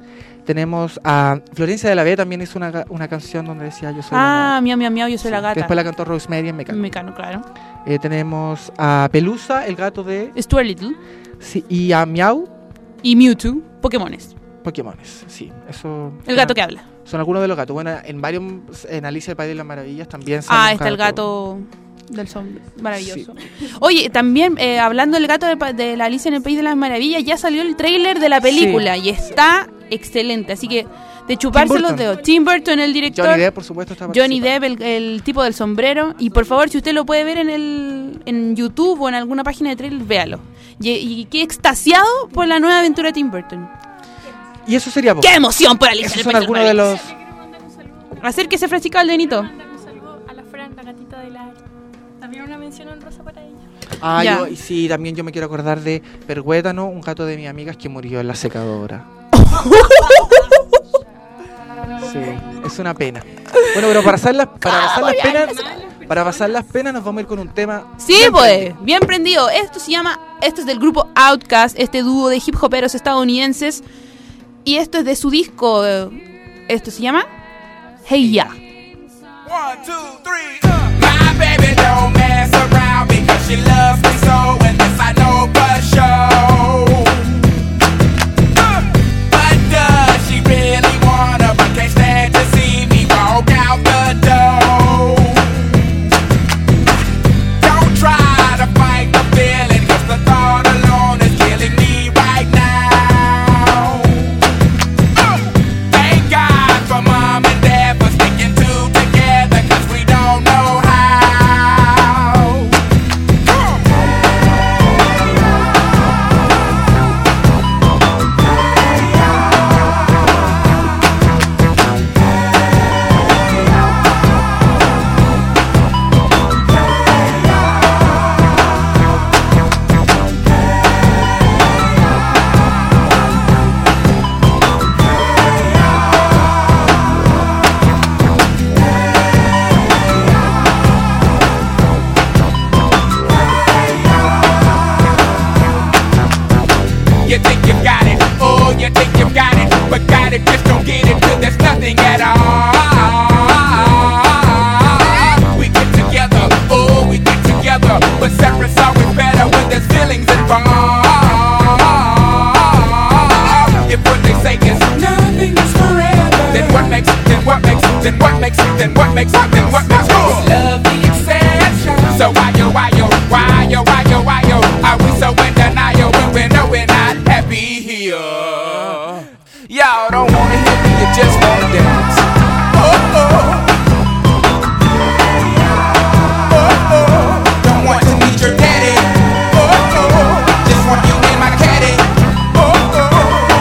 Tenemos a Florencia de la B, también hizo una, ga- una canción donde decía Yo soy Ah, la miau, miau, miau, yo soy Sí, la que gata. después la cantó Rosemary en Mecano. Mecano, claro. Eh, tenemos a Pelusa, el gato de... Stuart Little Sí, y a Miau, y Mewtwo, Pokémones. Pokémones. Sí, eso... El gato que habla. Son algunos de los gatos. Bueno, en varios, en Alicia el País de las Maravillas también sale Ah, un está el gato del sombrero. Sí. Maravilloso. Oye, también eh, hablando del gato de, pa- de la Alicia en el País de las Maravillas, ya salió el tráiler de la película y está excelente. Así que de chuparse Tim los Burton. dedos. Tim Burton, el director. Johnny Depp, por supuesto, está Johnny participando. Depp, el, el tipo del sombrero. Y por favor, si usted lo puede ver en el en YouTube o en alguna página de trailer, véalo. Y, y qué extasiado por la nueva aventura de Tim Burton. Y eso sería poco. ¡Qué emoción por Alicia Esos en el son País algunos de los... los... Acérquese, Francisco Aldenito. Mandar un saludo a la Fran, la gatita de la... También una mención honrosa para ella. Ah, Ya. yo, y sí, también yo me quiero acordar de Perguétano, un gato de mis amigas que murió en la secadora. Sí, es una pena. Bueno, pero para pasar las, para pasar las penas, para pasar las penas nos vamos a ir con un tema. Sí, bien pues, prendido. bien prendido. Esto se llama, esto es del grupo Outkast, este dúo de hip hoperos estadounidenses. Y esto es de su disco, eh, esto se llama Hey Ya. One, two, three, uh. My baby don't mess around because she loves me so, and this I know for sure. Uh, but does she really wanna? But can't stand to see me walk out the door. Don't try to fight the feeling, 'cause the thought alone is killing me right now. Uh, thank God for mom and dad for sticking two together, 'cause we don't what makes something what makes cool. Love the exception. So why yo, why yo, why yo, why yo, why yo? Are we so in denial when we know we're not happy here? Y'all don't wanna hear me, you just wanna dance. Oh oh. Oh oh. Don't want to meet your daddy. Oh oh. Just want you in my caddy. Oh oh.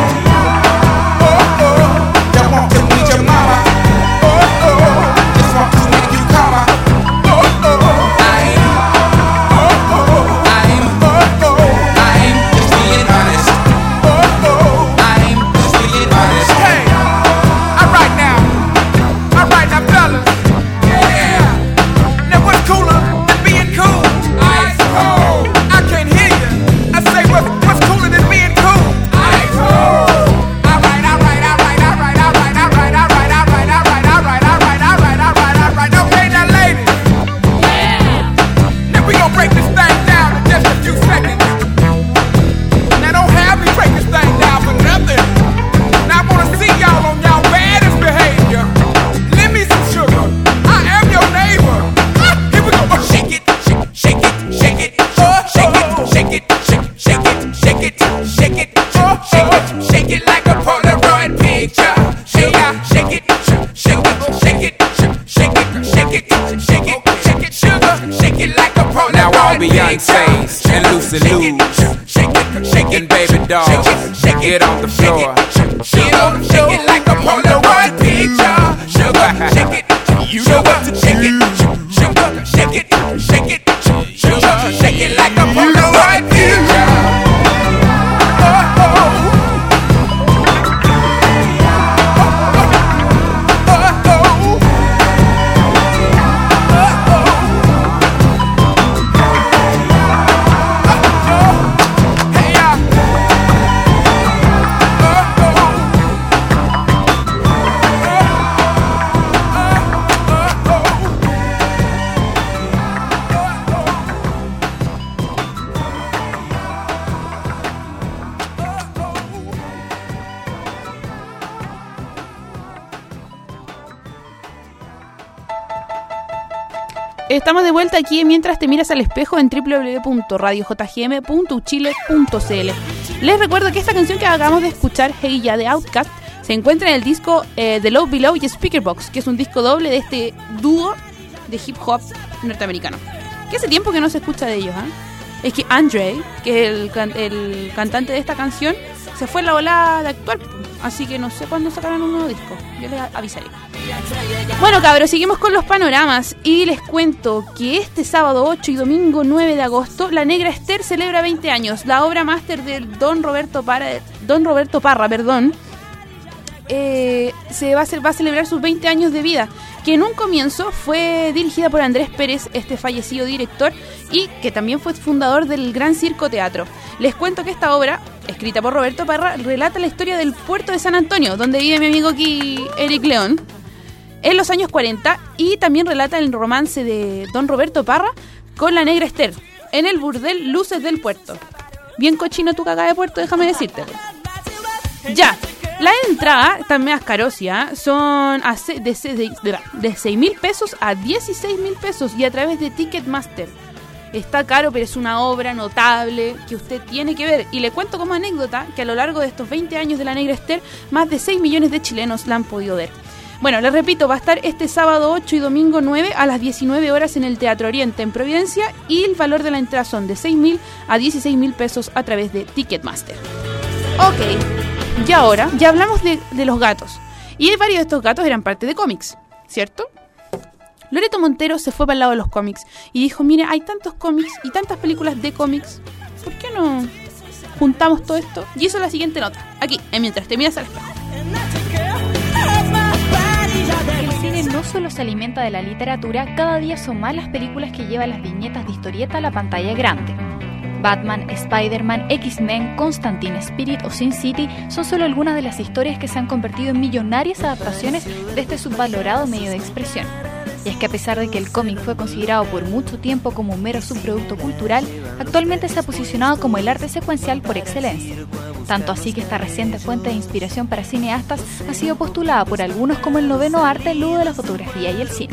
Oh oh. Don't want to meet your mama. Oh oh. Just want to make you calmer. Oh oh. I'm. Oh oh. I'm. Oh oh. I'm just being honest. Oh oh. I'm just being honest. Hey. Alright now. Alright now, fellas. Yeah. Now what's cooler than being cool? Ice cold. I can't hear you. I say what, what's cooler than being cool? Ice cold. Alright, alright, alright, alright, alright, alright, alright, alright, alright, alright, alright, alright, alright, alright. Okay now, ladies. Yeah. Now we gon' break this thing down in just a few seconds. Now don't have me break this thing down for nothing. Now I wanna see y'all on y'all baddest behavior. Lend me some sugar. I am your neighbor. Ah, here we go. Oh, shake it, shake, shake it, shake it, oh, shake it, shake it, shake, shake it, shake it, shake it, oh, shake it, shake it like a Polaroid picture. Shake it, shake it, shake it, shake it, shake it, shake it, shake it, shake it, sugar, shake it like a Polaroid picture. Now all Beyonce's and Lucy Lou's, shake it, shake it, baby doll, get on the floor, get on, shake it like a Polaroid picture. Sugar, shake it, you know what to shake it, sugar, shake it, shake it, sugar, shake it like a Polaroid picture. Oh oh. Oh oh. Hey ya. Estamos de vuelta aquí en Mientras te miras al espejo en doble u doble u doble u punto radio j g m punto u chile punto c l. Les recuerdo que esta canción que acabamos de escuchar, Hey Ya de Outkast, se encuentra en el disco eh, The Love Below y Speakerbox, que es un disco doble de este dúo de hip hop norteamericano. Que hace tiempo que no se escucha de ellos, ¿eh? Es que Andre, que es el, can- el cantante de esta canción, se fue en la volada de actuar, así que no sé cuándo sacarán un nuevo disco. Yo les avisaré. Bueno, cabros, seguimos con los panoramas y les cuento que este sábado ocho y domingo nueve de agosto La Negra Esther celebra veinte años. La obra máster de Don Roberto Parra, Don Roberto Parra, perdón, eh, se va a, hacer, va a celebrar sus veinte años de vida, que en un comienzo fue dirigida por Andrés Pérez, este fallecido director, y que también fue fundador del Gran Circo Teatro. Les cuento que esta obra, escrita por Roberto Parra, relata la historia del puerto de San Antonio, donde vive mi amigo aquí, Eric León, en los años cuarenta, y también relata el romance de Don Roberto Parra con la Negra Esther, en el burdel Luces del Puerto. Bien cochino tu cagada de puerto, déjame decirte. Ya, la entrada, también ascarosia, son a se- de, se- de, de seis mil pesos a dieciséis mil pesos y a través de Ticketmaster. Está caro, pero es una obra notable que usted tiene que ver. Y le cuento como anécdota que a lo largo de estos veinte años de la Negra Esther, más de seis millones de chilenos la han podido ver. Bueno, les repito, va a estar este sábado ocho y domingo nueve a las diecinueve horas en el Teatro Oriente en Providencia, y el valor de la entrada son de seis mil a dieciséis mil pesos a través de Ticketmaster. Ok, y ahora ya hablamos de, de los gatos. Y varios de estos gatos eran parte de cómics, ¿cierto? Loreto Montero se fue para el lado de los cómics y dijo, mire, hay tantos cómics y tantas películas de cómics, ¿por qué no juntamos todo esto? Y hizo la siguiente nota, aquí, en Mientras te miras al espejo. El cine no solo se alimenta de la literatura, cada día son más las películas que llevan las viñetas de historieta a la pantalla grande. Batman, Spider-Man, X-Men, Constantine, Spirit o Sin City son solo algunas de las historias que se han convertido en millonarias adaptaciones de este subvalorado medio de expresión. Y es que a pesar de que el cómic fue considerado por mucho tiempo como un mero subproducto cultural, actualmente se ha posicionado como el arte secuencial por excelencia. tanto así que esta reciente fuente de inspiración para cineastas ha sido postulada por algunos como el noveno arte luego de la fotografía y el cine.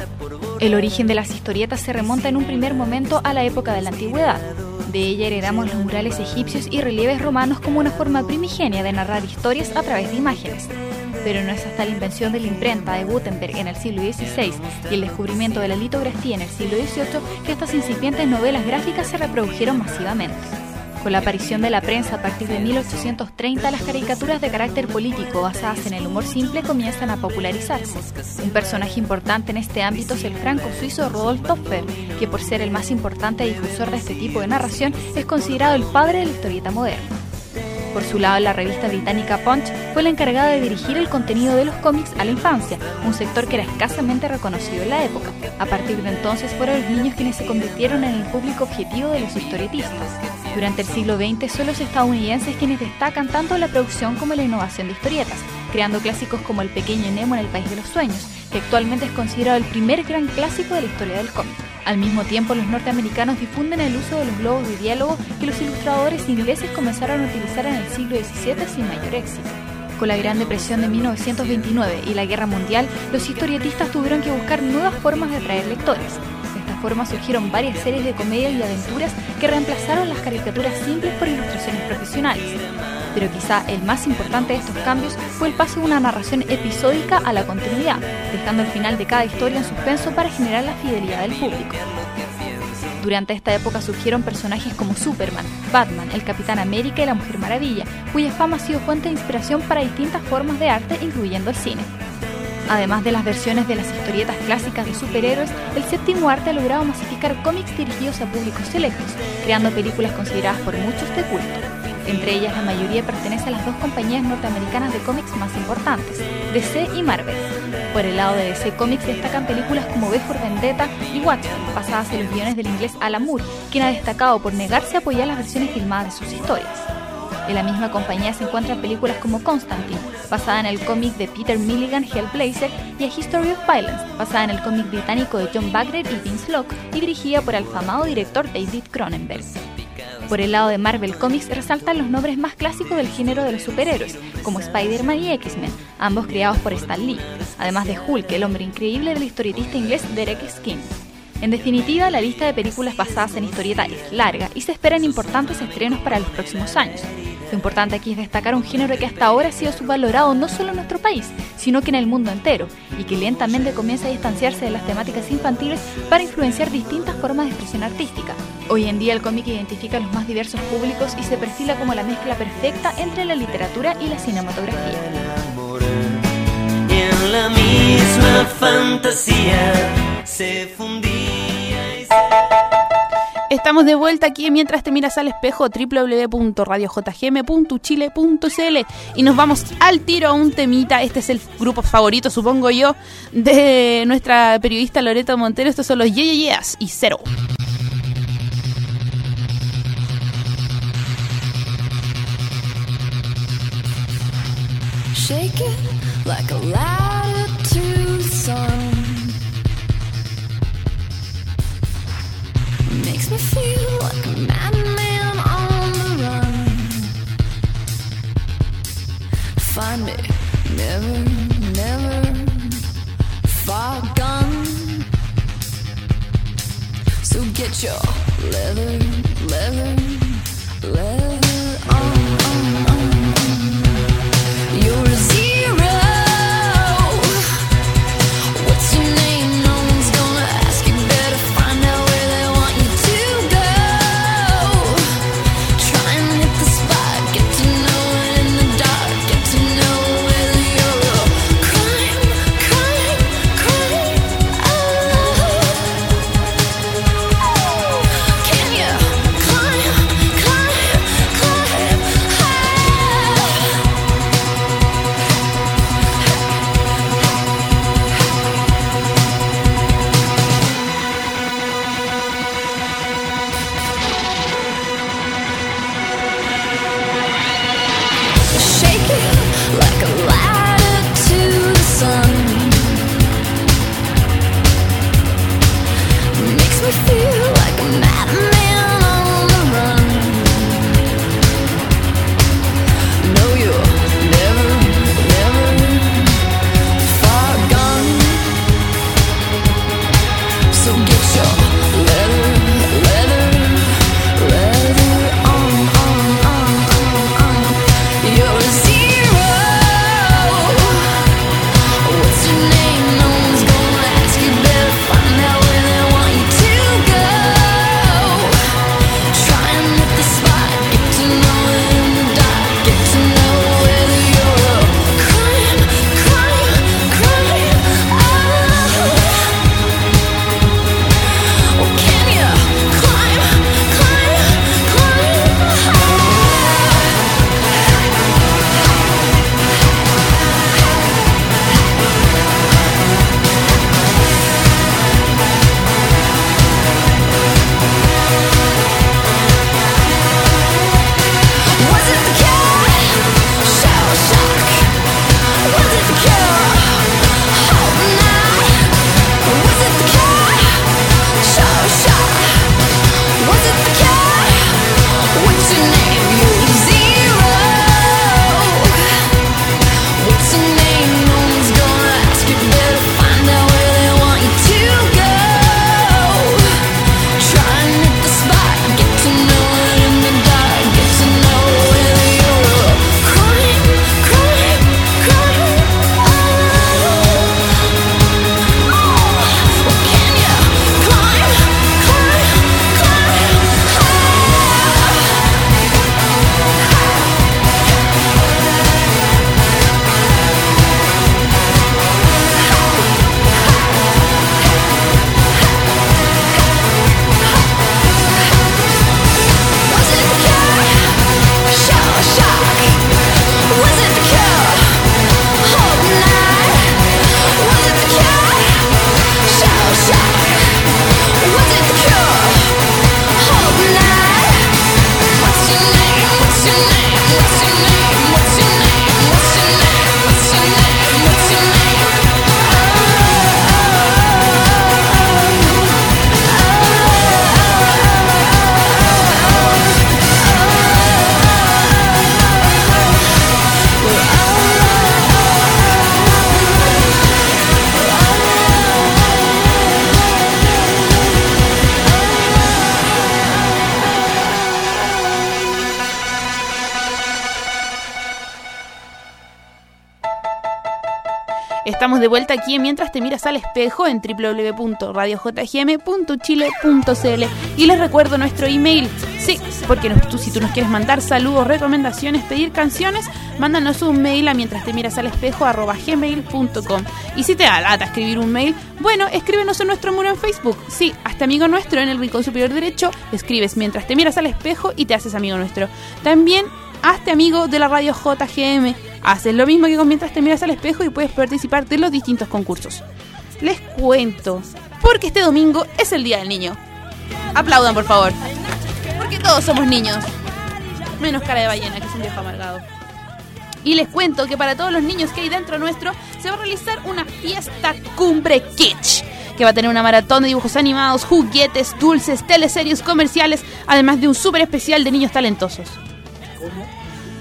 El origen de las historietas se remonta en un primer momento a la época de la antigüedad. De ella heredamos los murales egipcios y relieves romanos como una forma primigenia de narrar historias a través de imágenes. Pero no es hasta la invención de la imprenta de Gutenberg en el siglo dieciséis y el descubrimiento de la litografía en el siglo dieciocho que estas incipientes novelas gráficas se reprodujeron masivamente. Con la aparición de la prensa a partir de mil ochocientos treinta, las caricaturas de carácter político basadas en el humor simple comienzan a popularizarse. Un personaje importante en este ámbito es el franco-suizo Rodolphe Topfer, que por ser el más importante difusor de este tipo de narración es considerado el padre de la historieta moderna. Por su lado, la revista británica Punch fue la encargada de dirigir el contenido de los cómics a la infancia, un sector que era escasamente reconocido en la época. A partir de entonces fueron los niños quienes se convirtieron en el público objetivo de los historietistas. Durante el siglo veinte son los estadounidenses quienes destacan tanto la producción como la innovación de historietas, creando clásicos como El pequeño Nemo en el País de los Sueños, que actualmente es considerado el primer gran clásico de la historia del cómic. Al mismo tiempo, los norteamericanos difunden el uso de los globos de diálogo que los ilustradores ingleses comenzaron a utilizar en el siglo diecisiete sin mayor éxito. Con la Gran Depresión de mil novecientos veintinueve y la Guerra Mundial, los historietistas tuvieron que buscar nuevas formas de atraer lectores. De esta forma surgieron varias series de comedias y aventuras que reemplazaron las caricaturas simples por ilustraciones profesionales. Pero quizá el más importante de estos cambios fue el paso de una narración episódica a la continuidad, dejando el final de cada historia en suspenso para generar la fidelidad del público. Durante esta época surgieron personajes como Superman, Batman, el Capitán América y la Mujer Maravilla, cuya fama ha sido fuente de inspiración para distintas formas de arte, incluyendo el cine. Además de las versiones de las historietas clásicas de superhéroes, el séptimo arte ha logrado masificar cómics dirigidos a públicos selectos, creando películas consideradas por muchos de culto. Entre ellas, la mayoría pertenece a las dos compañías norteamericanas de cómics más importantes, D C y Marvel. Por el lado de D C Comics destacan películas como V for Vendetta y Watchmen, basadas en los guiones del inglés Alan Moore, quien ha destacado por negarse a apoyar las versiones filmadas de sus historias. En la misma compañía se encuentran películas como Constantine, basada en el cómic de Peter Milligan Hellblazer, y A History of Violence, basada en el cómic británico de John Bagret y Vince Locke y dirigida por el afamado director David Cronenberg. Por el lado de Marvel Comics resaltan los nombres más clásicos del género de los superhéroes, como Spider-Man y X-Men, ambos creados por Stan Lee, además de Hulk, el hombre increíble del historietista inglés Derek Skin. En definitiva, la lista de películas basadas en historieta es larga y se esperan importantes estrenos para los próximos años. Lo importante aquí es destacar un género que hasta ahora ha sido subvalorado no solo en nuestro país, sino que en el mundo entero, y que lentamente comienza a distanciarse de las temáticas infantiles para influenciar distintas formas de expresión artística. Hoy en día el cómic identifica a los más diversos públicos y se perfila como la mezcla perfecta entre la literatura y la cinematografía. En la misma fantasía se fundía y se... Estamos de vuelta aquí en Mientras te miras al espejo, doble u doble u doble u punto radio j g m punto chile punto c l, y nos vamos al tiro a un temita. Este es el grupo favorito, supongo yo, de nuestra periodista Loreto Montero. Estos son los Yeah Yeah Yeahs y Cero. Shake it like a ladder to the sun. Makes me feel like a madman on the run. Find me, never, never far gone. So get your leather, leather, leather on, on, on. You're a zero. What's your name? No one's gonna ask. You better find out where they want you to go. Try and hit the spot. Get to know it in the dark. Get to know whether you're a crime, crime, crime. Oh. Can you climb, climb, Estamos de vuelta aquí en Mientras te miras al espejo en doble u doble u doble u punto radio j g m punto chile punto c l. Y les recuerdo nuestro email. Sí, porque nos, tú, si tú nos quieres mandar saludos, recomendaciones, pedir canciones, mándanos un mail a mientras te miras al espejo arroba gmail punto com. Y si te da lata escribir un mail, bueno, escríbenos en nuestro muro en Facebook. Sí, hasta amigo nuestro en el rincón superior derecho, escribes Mientras te miras al espejo y te haces amigo nuestro. También hazte amigo de la radio J G M. Haces lo mismo que con Mientras te miras al espejo y puedes participar de los distintos concursos. Les cuento, porque este domingo es el Día del Niño. Aplaudan, por favor. Porque todos somos niños. Menos cara de ballena, que es un viejo amargado. Y les cuento que para todos los niños que hay dentro nuestro se va a realizar una fiesta cumbre kitsch, que va a tener una maratón de dibujos animados, juguetes, dulces, teleseries, comerciales, además de un súper especial de niños talentosos. ¿Cómo?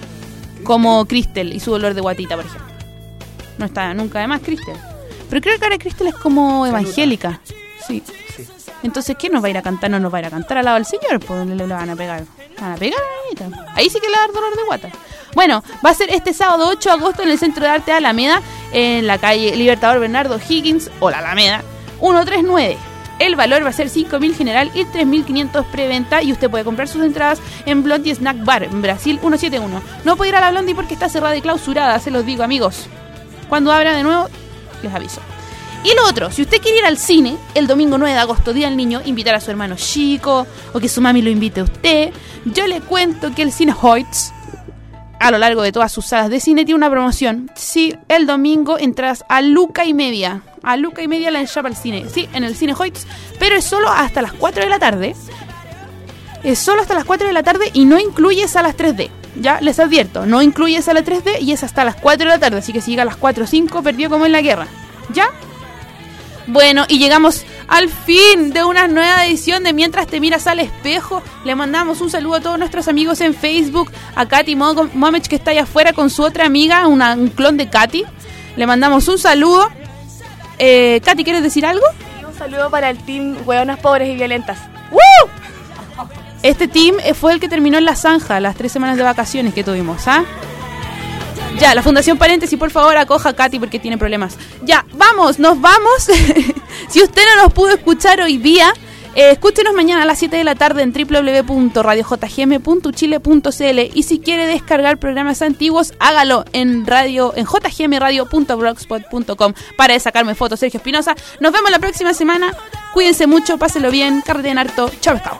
Como Crystal y su dolor de guatita, por ejemplo. No está nunca de más Crystal. Pero creo que ahora Crystal es como evangélica. Sí. Sí. Entonces, ¿qué nos va a ir a cantar? No nos va a ir a cantar al lado del Señor, pues le, le van a pegar. Van a pegar a la niñita. Ahí sí que le va a dar dolor de guata. Bueno, va a ser este sábado ocho de agosto en el Centro de Arte de Alameda, en la calle Libertador Bernardo Higgins, o la Alameda, ciento treinta y nueve. El valor va a ser cinco mil general y tres mil quinientos preventa, y usted puede comprar sus entradas en Blondie Snack Bar, en Brasil ciento setenta y uno. No puede ir a la Blondie porque está cerrada y clausurada, se los digo, amigos. Cuando abra de nuevo, les aviso. Y lo otro, si usted quiere ir al cine el domingo nueve de agosto, Día del Niño, invitar a su hermano chico, o que su mami lo invite a usted, yo le cuento que el Cine Hoyts, a lo largo de todas sus salas de cine, tiene una promoción. Sí, el domingo entras a Luca y media. A Luca y media la enchapa al cine. Sí, en el Cine Hoyts, pero es solo hasta las cuatro de la tarde. Es solo hasta las cuatro de la tarde y no incluye salas tres D. Ya, les advierto, no incluye sala tres D y es hasta las cuatro de la tarde. Así que si llega a las cuatro o cinco, perdió como en la guerra. ¿Ya? Bueno, y llegamos al fin de una nueva edición de Mientras te miras al espejo. Le mandamos un saludo a todos nuestros amigos en Facebook, a Katy Momech, que está allá afuera con su otra amiga, una, un clon de Katy. Le mandamos un saludo. eh, Katy, ¿quieres decir algo? Un saludo para el team Hueonas Pobres y Violentas. ¡Woo! Este team eh, fue el que terminó en la zanja las tres semanas de vacaciones que tuvimos, ¿ah? Ya, la Fundación Paréntesis, por favor, acoja a Katy porque tiene problemas. Ya, vamos, nos vamos. Si usted no nos pudo escuchar hoy día, eh, escúchenos mañana a las siete de la tarde en doble u doble u doble u punto radio j g m punto chile punto c l. Y si quiere descargar programas antiguos, hágalo en radio en j g m radio punto blogspot punto com. Para de sacarme fotos, Sergio Espinosa. Nos vemos la próxima semana. Cuídense mucho, pásenlo bien, carreten harto. Chao, pescado.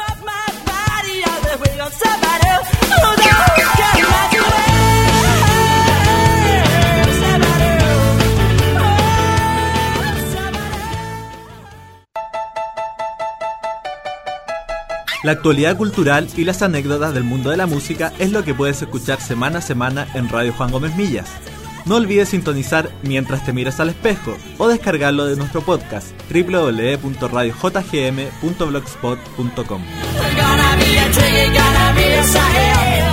La actualidad cultural y las anécdotas del mundo de la música es lo que puedes escuchar semana a semana en Radio Juan Gómez Millas. No olvides sintonizar Mientras te miras al espejo o descargarlo de nuestro podcast doble u doble u doble u punto radio j g m punto blogspot punto com.